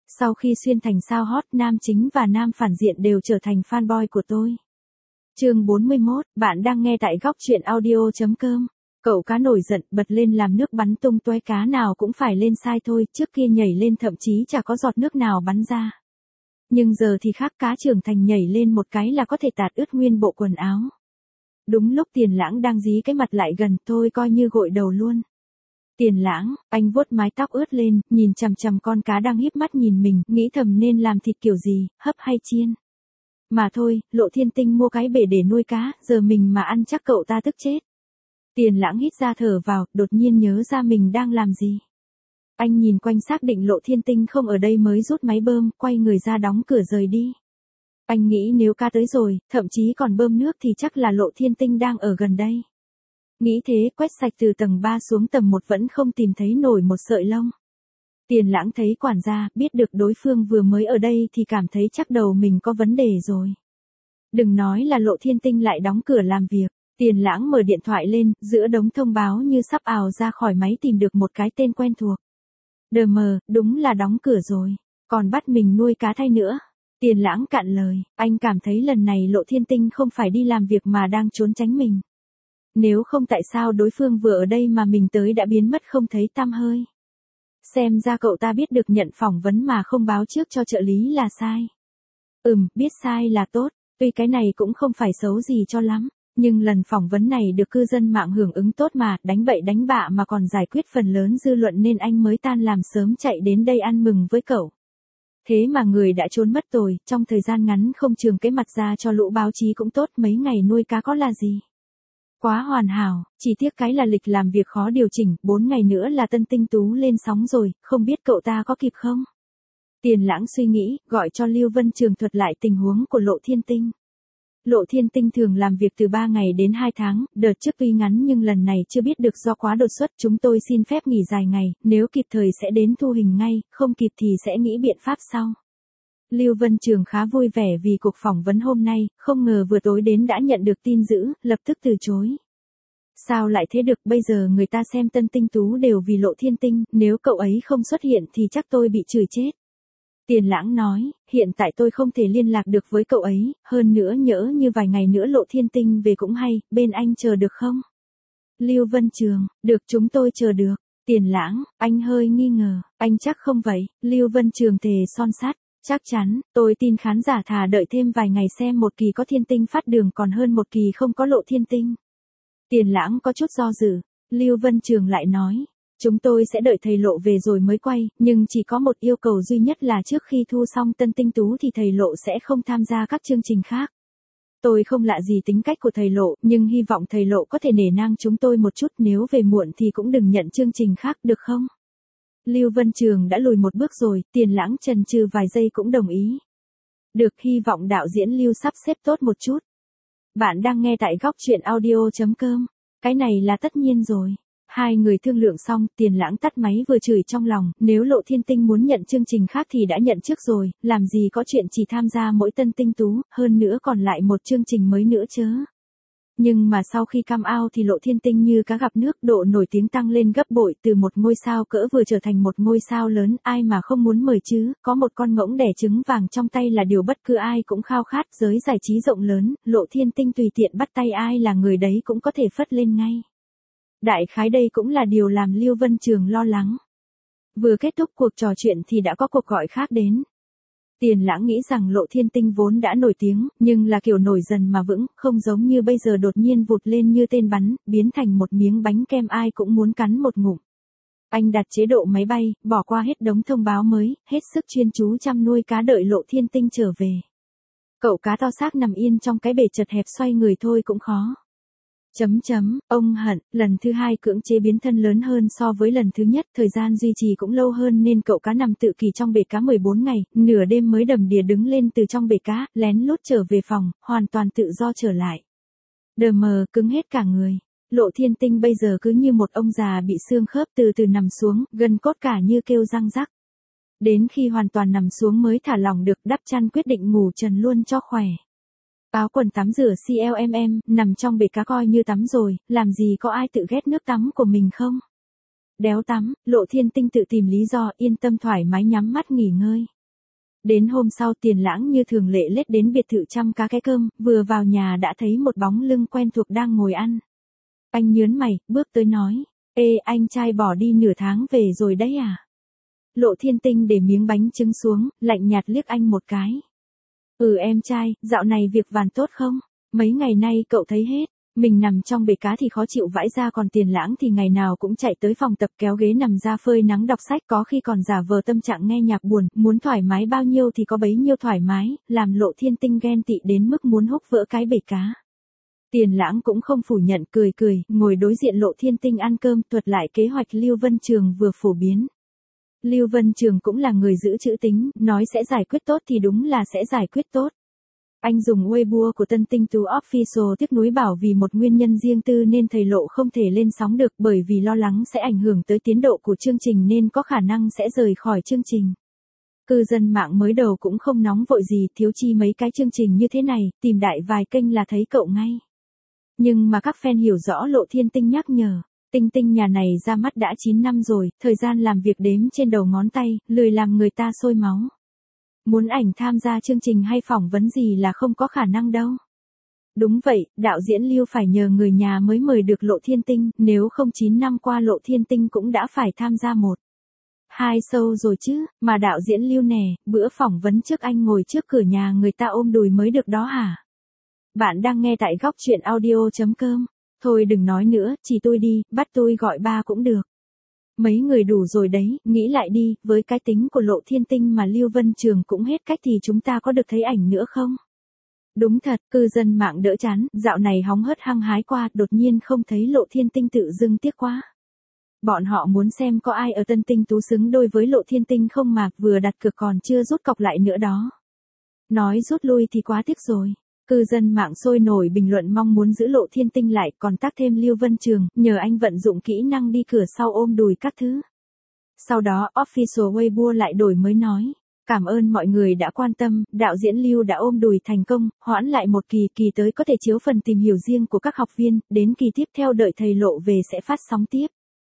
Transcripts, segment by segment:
Sau khi xuyên thành sao hot, nam chính và nam phản diện đều trở thành fanboy của tôi. Chương 41, bạn đang nghe tại góc truyện audio.com. Cậu cá nổi giận, bật lên làm nước bắn tung tóe, cá nào cũng phải lên sai thôi, trước kia nhảy lên thậm chí chả có giọt nước nào bắn ra. Nhưng giờ thì khác, cá trưởng thành nhảy lên một cái là có thể tạt ướt nguyên bộ quần áo. Đúng lúc Tiền Lãng đang dí cái mặt lại gần, tôi coi như gội đầu luôn. Tiền Lãng, anh vuốt mái tóc ướt lên, nhìn chằm chằm con cá đang híp mắt nhìn mình, nghĩ thầm nên làm thịt kiểu gì, hấp hay chiên. Mà thôi, Lộ Thiên Tinh mua cái bể để nuôi cá, giờ mình mà ăn chắc cậu ta tức chết. Tiền Lãng hít ra thở vào, đột nhiên nhớ ra mình đang làm gì. Anh nhìn quanh xác định Lộ Thiên Tinh không ở đây mới rút máy bơm, quay người ra đóng cửa rời đi. Anh nghĩ nếu cá tới rồi, thậm chí còn bơm nước thì chắc là Lộ Thiên Tinh đang ở gần đây. Nghĩ thế, quét sạch từ tầng 3 xuống tầng 1 vẫn không tìm thấy nổi một sợi lông. Tiền Lãng thấy quản gia, biết được đối phương vừa mới ở đây thì cảm thấy chắc đầu mình có vấn đề rồi. Đừng nói là Lộ Thiên Tinh lại đóng cửa làm việc. Tiền Lãng mở điện thoại lên, giữa đống thông báo như sắp ào ra khỏi máy tìm được một cái tên quen thuộc. Đờ mờ, đúng là đóng cửa rồi, còn bắt mình nuôi cá thay nữa. Tiền Lãng cạn lời, anh cảm thấy lần này Lộ Thiên Tinh không phải đi làm việc mà đang trốn tránh mình. Nếu không tại sao đối phương vừa ở đây mà mình tới đã biến mất không thấy tăm hơi. Xem ra cậu ta biết được nhận phỏng vấn mà không báo trước cho trợ lý là sai. Biết sai là tốt, tuy cái này cũng không phải xấu gì cho lắm. Nhưng lần phỏng vấn này được cư dân mạng hưởng ứng tốt mà, đánh bậy đánh bạ mà còn giải quyết phần lớn dư luận nên anh mới tan làm sớm chạy đến đây ăn mừng với cậu. Thế mà người đã trốn mất rồi, trong thời gian ngắn không trường cái mặt ra cho lũ báo chí cũng tốt, mấy ngày nuôi cá có là gì. Quá hoàn hảo, chỉ tiếc cái là lịch làm việc khó điều chỉnh, 4 ngày nữa là Tân Tinh Tú lên sóng rồi, không biết cậu ta có kịp không? Tiền Lãng suy nghĩ, gọi cho Lưu Vân Trường thuật lại tình huống của Lộ Thiên Tinh. Lộ Thiên Tinh thường làm việc từ 3 ngày đến 2 tháng, đợt trước tuy ngắn nhưng lần này chưa biết được do quá đột xuất, chúng tôi xin phép nghỉ dài ngày, nếu kịp thời sẽ đến thu hình ngay, không kịp thì sẽ nghĩ biện pháp sau. Lưu Vân Trường khá vui vẻ vì cuộc phỏng vấn hôm nay, không ngờ vừa tối đến đã nhận được tin dữ, lập tức từ chối. Sao lại thế được, bây giờ người ta xem Tân Tinh Tú đều vì Lộ Thiên Tinh, nếu cậu ấy không xuất hiện thì chắc tôi bị chửi chết. Tiền Lãng nói, hiện tại tôi không thể liên lạc được với cậu ấy, hơn nữa nhỡ như vài ngày nữa Lộ Thiên Tinh về cũng hay, bên anh chờ được không? Lưu Vân Trường, được, chúng tôi chờ được. Tiền Lãng, anh hơi nghi ngờ, anh chắc không vậy? Lưu Vân Trường thề son sắt, chắc chắn, tôi tin khán giả thà đợi thêm vài ngày xem một kỳ có Thiên Tinh phát đường còn hơn một kỳ không có Lộ Thiên Tinh. Tiền Lãng có chút do dự, Lưu Vân Trường lại nói. Chúng tôi sẽ đợi thầy Lộ về rồi mới quay, nhưng chỉ có một yêu cầu duy nhất là trước khi thu xong Tân Tinh Tú thì thầy Lộ sẽ không tham gia các chương trình khác. Tôi không lạ gì tính cách của thầy Lộ, nhưng hy vọng thầy Lộ có thể nể nang chúng tôi một chút, nếu về muộn thì cũng đừng nhận chương trình khác được không? Lưu Vân Trường đã lùi một bước rồi, Tiền Lãng chần chừ vài giây cũng đồng ý. Được, hy vọng đạo diễn Lưu sắp xếp tốt một chút. Bạn đang nghe tại góc truyện audio.com, cái này là tất nhiên rồi. Hai người thương lượng xong, Tiền Lãng tắt máy vừa chửi trong lòng, nếu Lộ Thiên Tinh muốn nhận chương trình khác thì đã nhận trước rồi, làm gì có chuyện chỉ tham gia mỗi Tân Tinh Tú, hơn nữa còn lại một chương trình mới nữa chớ. Nhưng mà sau khi come out thì Lộ Thiên Tinh như cá gặp nước, độ nổi tiếng tăng lên gấp bội, từ một ngôi sao cỡ vừa trở thành một ngôi sao lớn, ai mà không muốn mời chứ, có một con ngỗng đẻ trứng vàng trong tay là điều bất cứ ai cũng khao khát, giới giải trí rộng lớn, Lộ Thiên Tinh tùy tiện bắt tay ai là người đấy cũng có thể phất lên ngay. Đại khái đây cũng là điều làm Lưu Vân Trường lo lắng. Vừa kết thúc cuộc trò chuyện thì đã có cuộc gọi khác đến. Tiền Lãng nghĩ rằng Lộ Thiên Tinh vốn đã nổi tiếng, nhưng là kiểu nổi dần mà vững, không giống như bây giờ đột nhiên vụt lên như tên bắn, biến thành một miếng bánh kem ai cũng muốn cắn một ngụm. Anh đặt chế độ máy bay, bỏ qua hết đống thông báo mới, hết sức chuyên chú chăm nuôi cá đợi Lộ Thiên Tinh trở về. Cậu cá to xác nằm yên trong cái bể chật hẹp xoay người thôi cũng khó. Ông hận, lần thứ hai cưỡng chế biến thân lớn hơn so với lần thứ nhất, thời gian duy trì cũng lâu hơn nên cậu cá nằm tự kỷ trong bể cá 14 ngày, nửa đêm mới đầm đìa đứng lên từ trong bể cá, lén lút trở về phòng, hoàn toàn tự do trở lại. Đờ mờ, cứng hết cả người. Lộ Thiên Tinh bây giờ cứ như một ông già bị xương khớp từ từ nằm xuống, gân cốt cả như kêu răng rắc. Đến khi hoàn toàn nằm xuống mới thả lỏng được, đắp chăn quyết định ngủ trần luôn cho khỏe. Áo quần tắm rửa CLMM, nằm trong bể cá coi như tắm rồi, làm gì có ai tự ghét nước tắm của mình không? Đéo tắm, Lộ Thiên Tinh tự tìm lý do, yên tâm thoải mái nhắm mắt nghỉ ngơi. Đến hôm sau Tiền Lãng như thường lệ lết đến biệt thự chăm cá cái cơm, vừa vào nhà đã thấy một bóng lưng quen thuộc đang ngồi ăn. Anh nhớn mày, bước tới nói, ê anh trai bỏ đi nửa tháng về rồi đấy à? Lộ Thiên Tinh để miếng bánh trứng xuống, lạnh nhạt liếc anh một cái. Em trai, dạo này việc vàn tốt không? Mấy ngày nay cậu thấy hết. Mình nằm trong bể cá thì khó chịu vãi ra, còn Tiền Lãng thì ngày nào cũng chạy tới phòng tập kéo ghế nằm ra phơi nắng đọc sách, có khi còn giả vờ tâm trạng nghe nhạc buồn, muốn thoải mái bao nhiêu thì có bấy nhiêu thoải mái, làm Lộ Thiên Tinh ghen tị đến mức muốn húc vỡ cái bể cá. Tiền Lãng cũng không phủ nhận, cười cười, ngồi đối diện Lộ Thiên Tinh ăn cơm, thuật lại kế hoạch Lưu Vân Trường vừa phổ biến. Lưu Vân Trường cũng là người giữ chữ tín, nói sẽ giải quyết tốt thì đúng là sẽ giải quyết tốt. Anh dùng Weibo của Tân Tinh Tú Official tiếc nuối bảo vì một nguyên nhân riêng tư nên thầy Lộ không thể lên sóng được, bởi vì lo lắng sẽ ảnh hưởng tới tiến độ của chương trình nên có khả năng sẽ rời khỏi chương trình. Cư dân mạng mới đầu cũng không nóng vội gì, thiếu chi mấy cái chương trình như thế này, tìm đại vài kênh là thấy cậu ngay. Nhưng mà các fan hiểu rõ Lộ Thiên Tinh nhắc nhở. Tinh Tinh nhà này ra mắt đã 9 năm rồi, thời gian làm việc đếm trên đầu ngón tay, lười làm người ta sôi máu. Muốn ảnh tham gia chương trình hay phỏng vấn gì là không có khả năng đâu. Đúng vậy, đạo diễn Lưu phải nhờ người nhà mới mời được Lộ Thiên Tinh, nếu không 9 năm qua Lộ Thiên Tinh cũng đã phải tham gia 1-2 show rồi chứ, mà đạo diễn Lưu nè, bữa phỏng vấn trước anh ngồi trước cửa nhà người ta ôm đùi mới được đó hả? Bạn đang nghe tại góc truyện audio.com. Thôi đừng nói nữa, chỉ tôi đi, bắt tôi gọi ba cũng được. Mấy người đủ rồi đấy, nghĩ lại đi, với cái tính của Lộ Thiên Tinh mà Lưu Vân Trường cũng hết cách thì chúng ta có được thấy ảnh nữa không? Đúng thật, cư dân mạng đỡ chán, dạo này hóng hớt hăng hái qua, đột nhiên không thấy Lộ Thiên Tinh tự dưng tiếc quá. Bọn họ muốn xem có ai ở Tân Tinh Tú xứng đôi với Lộ Thiên Tinh không mà vừa đặt cược còn chưa rút cọc lại nữa đó. Nói rút lui thì quá tiếc rồi. Cư dân mạng sôi nổi bình luận mong muốn giữ Lộ Thiên Tinh lại, còn tác thêm Lưu Vân Trường, nhờ anh vận dụng kỹ năng đi cửa sau ôm đùi các thứ. Sau đó, Official Weibo lại đổi mới nói, cảm ơn mọi người đã quan tâm, đạo diễn Lưu đã ôm đùi thành công, hoãn lại một kỳ tới có thể chiếu phần tìm hiểu riêng của các học viên, đến kỳ tiếp theo đợi thầy Lộ về sẽ phát sóng tiếp.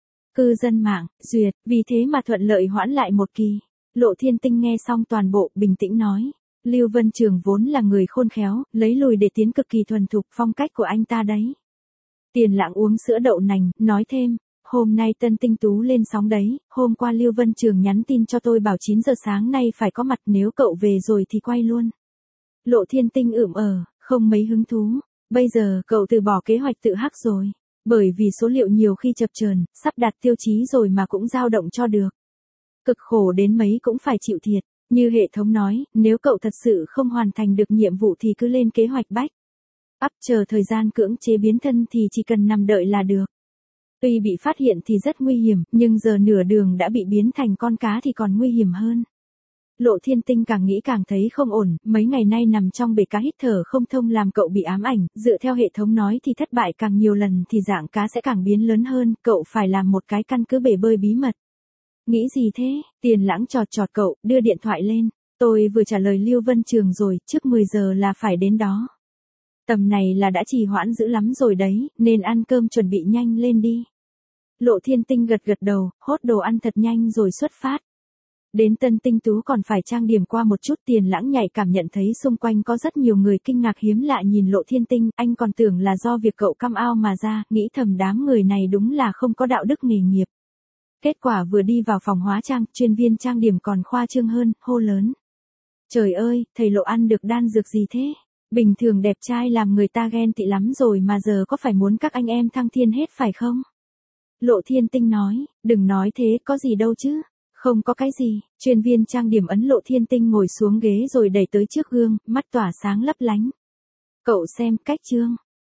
Cư dân mạng, duyệt, vì thế mà thuận lợi hoãn lại một kỳ. Lộ Thiên Tinh nghe xong toàn bộ, bình tĩnh nói. Lưu Vân Trường vốn là người khôn khéo, lấy lùi để tiến cực kỳ thuần thục, phong cách của anh ta đấy. Tiền Lãng uống sữa đậu nành, nói thêm, hôm nay Tân Tinh Tú lên sóng đấy, hôm qua Lưu Vân Trường nhắn tin cho tôi bảo 9 giờ sáng nay phải có mặt, nếu cậu về rồi thì quay luôn. Lộ Thiên Tinh không mấy hứng thú, bây giờ cậu từ bỏ kế hoạch tự hắc rồi, bởi vì số liệu nhiều khi chập chờn, sắp đạt tiêu chí rồi mà cũng dao động cho được. Cực khổ đến mấy cũng phải chịu thiệt. Như hệ thống nói, nếu cậu thật sự không hoàn thành được nhiệm vụ thì cứ lên kế hoạch back up, chờ thời gian cưỡng chế biến thân thì chỉ cần nằm đợi là được. Tuy bị phát hiện thì rất nguy hiểm, nhưng giờ nửa đường đã bị biến thành con cá thì còn nguy hiểm hơn. Lộ Thiên Tinh càng nghĩ càng thấy không ổn, mấy ngày nay nằm trong bể cá hít thở không thông làm cậu bị ám ảnh, dựa theo hệ thống nói thì thất bại càng nhiều lần thì dạng cá sẽ càng biến lớn hơn, cậu phải làm một cái căn cứ bể bơi bí mật. Nghĩ gì thế? Tiền Lãng chọt cậu, đưa điện thoại lên. Tôi vừa trả lời Lưu Vân Trường rồi, trước 10 giờ là phải đến đó. Tầm này là đã trì hoãn dữ lắm rồi đấy, nên ăn cơm chuẩn bị nhanh lên đi. Lộ Thiên Tinh gật đầu, hốt đồ ăn thật nhanh rồi xuất phát. Đến Tân Tinh Tú còn phải trang điểm qua một chút. Tiền Lãng nhạy cảm nhận thấy xung quanh có rất nhiều người kinh ngạc hiếm lạ nhìn Lộ Thiên Tinh, anh còn tưởng là do việc cậu come out mà ra, nghĩ thầm đám người này đúng là không có đạo đức nghề nghiệp. Kết quả vừa đi vào phòng hóa trang, chuyên viên trang điểm còn khoa trương hơn, hô lớn. Trời ơi, thầy Lộ ăn được đan dược gì thế? Bình thường đẹp trai làm người ta ghen tị lắm rồi mà giờ có phải muốn các anh em thăng thiên hết phải không? Lộ Thiên Tinh nói, đừng nói thế, có gì đâu chứ. Không có cái gì, chuyên viên trang điểm ấn Lộ Thiên Tinh ngồi xuống ghế rồi đẩy tới trước gương, mắt tỏa sáng lấp lánh. Cậu xem, cách trương.